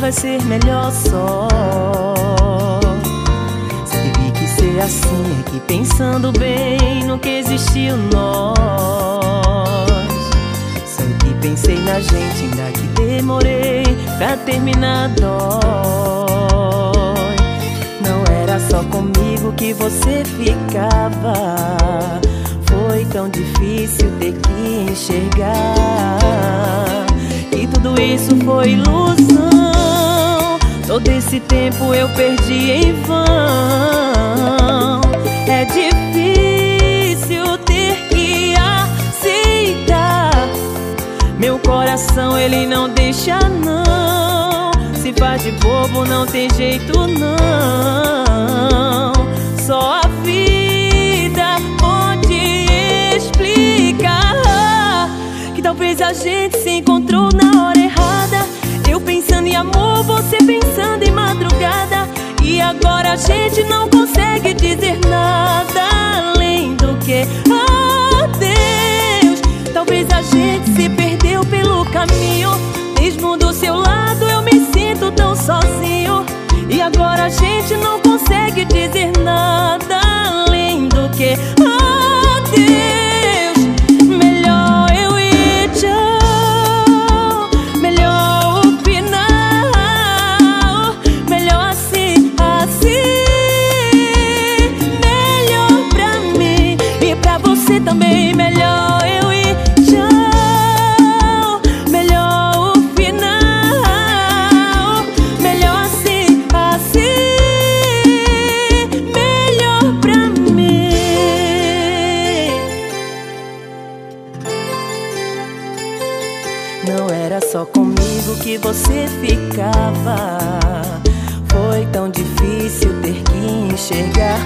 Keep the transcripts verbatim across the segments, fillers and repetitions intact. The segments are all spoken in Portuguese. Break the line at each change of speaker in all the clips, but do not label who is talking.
vai ser melhor só. Se teve que ser assim, é que pensando bem no que existiu nós. Sei que pensei na gente, ainda que demorei pra terminar dói. Não era só comigo que você ficava, foi tão difícil ter que enxergar que tudo isso foi ilusão. Todo esse tempo eu perdi em vão. É difícil ter que aceitar. Meu coração ele não deixa não. Se faz de bobo não tem jeito não. Só a vida pode explicar que talvez a gente se encontrou na hora errada. Eu pensando em amor, você pensando em madrugada. E agora a gente não consegue dizer nada além do que adeus. Talvez a gente se perdeu pelo caminho. Mesmo do seu lado eu me sinto tão sozinho. E agora a gente não consegue dizer nada além do que adeus. Melhor eu ir, tchau. Melhor o final. Melhor assim, assim. Melhor pra mim e pra você também. Melhor eu ir, tchau. Melhor o final. Melhor assim, assim. Melhor pra mim. Não era só comigo que você ficava, foi tão difícil ter que enxergar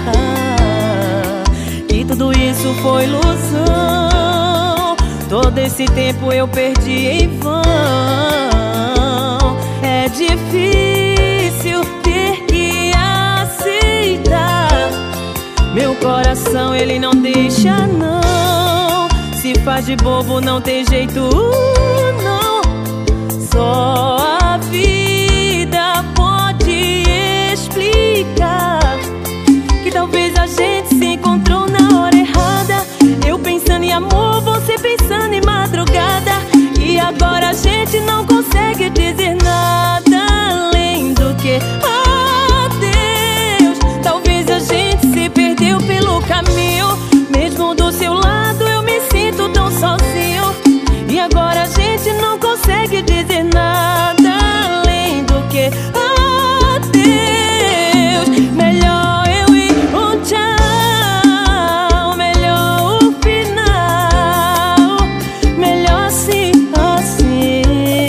que tudo isso foi ilusão. Todo esse tempo eu perdi em vão. É difícil ter que aceitar. Meu coração ele não deixa não. Se faz de bobo não tem jeito não. Só a vida pode explicar que talvez a gente se encontrou na hora errada. Eu pensando em amor, você pensando em madrugada. E agora a gente não consegue dizer nada além do que adeus. Talvez a gente se perdeu pelo caminho. Mesmo do seu lado eu me sinto tão sozinho. E agora a gente não consegue dizer nada além do que adeus. Melhor eu ir, um tchau. Melhor o final. Melhor assim, assim.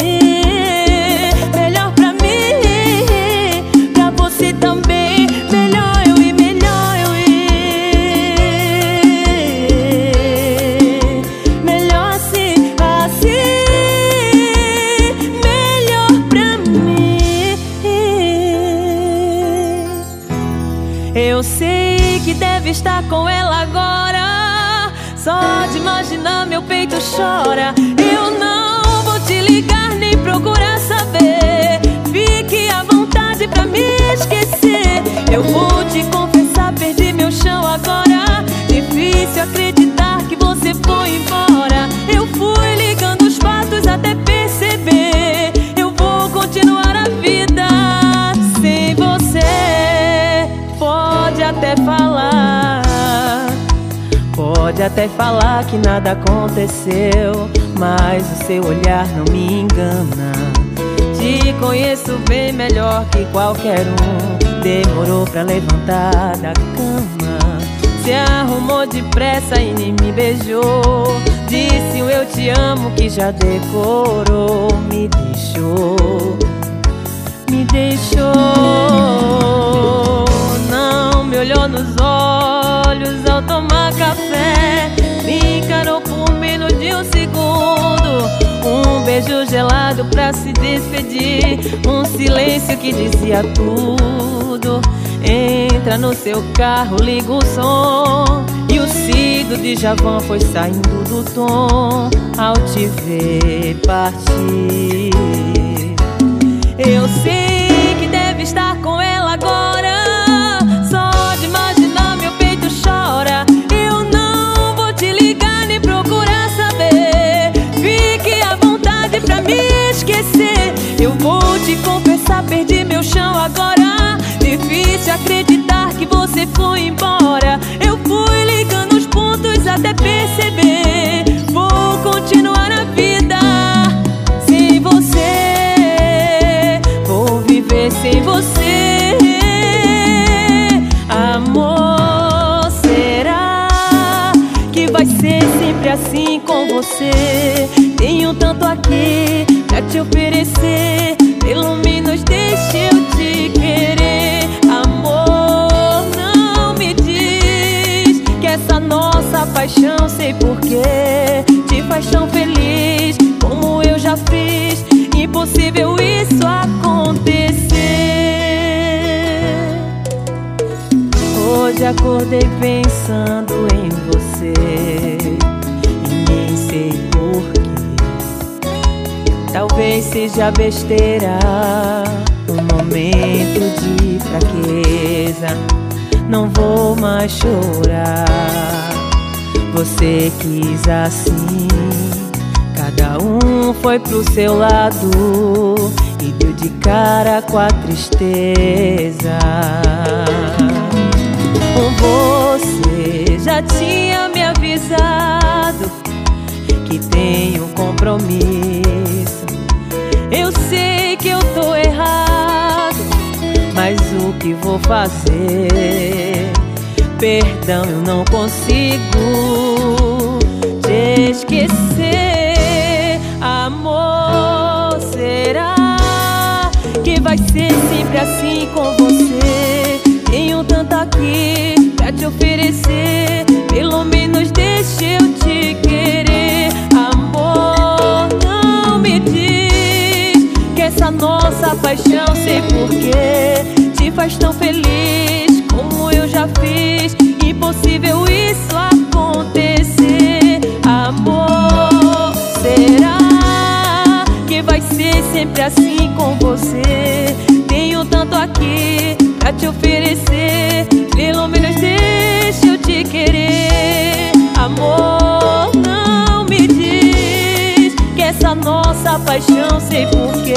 Melhor pra mim, pra você também. Melhor eu ir, melhor eu ir. Melhor assim, assim. Melhor pra mim. Eu sei que deve estar com ela agora. Só de imaginar meu peito chora. Eu não vou te ligar nem procurar saber. Fique à vontade pra me esquecer. Eu vou te confessar, perdi meu chão agora. Difícil acreditar que você foi embora. Eu fui ligando os fatos até perceber. Eu vou continuar a vida sem você. Pode até falar, pode até falar que nada aconteceu, mas o seu olhar não me engana. Te conheço bem melhor que qualquer um. Demorou pra levantar da cama, se arrumou depressa e nem me beijou. Disse um eu te amo que já decorou. Me deixou, me deixou. Não me olhou nos olhos ao tomar café. Me encarou por menos de um segundo. Um beijo gelado pra se despedir. Um silêncio que dizia tudo. Entra no seu carro, liga o som. E o Si do Djavan foi saindo do tom ao te ver partir. Eu sei esquecer. Eu vou te confessar, perdi meu chão agora. Difícil acreditar que você foi embora. Eu fui ligando os pontos até perceber. Vou continuar a vida sem você, vou viver sem você. Amor, será que vai ser sempre assim com você? Tenho tanto aqui pra te oferecer, pelo menos deixa eu te querer. Amor, não me diz que essa nossa paixão, sei porquê, te faz tão feliz como eu já fiz. Impossível isso acontecer. Hoje acordei pensando em você e nem sei porquê. Talvez seja besteira, um momento de fraqueza. Não vou mais chorar. Você quis assim, cada um foi pro seu lado e deu de cara com a tristeza. Você já tinha me avisado que tenho compromisso. Eu sei que eu tô errado, mas o que vou fazer? Perdão, eu não consigo te esquecer. Amor, será que vai ser sempre assim com você? Tenho tanto aqui pra te oferecer, pelo menos deixa eu te querer. Amor, não me diz que essa nossa paixão, sei porquê, te faz tão feliz como eu já fiz. Impossível isso acontecer. Amor, será que vai ser sempre assim com você? Tenho tanto aqui pra te oferecer, pelo menos deixa eu te querer. Amor, não me diz que essa nossa paixão, sei porquê,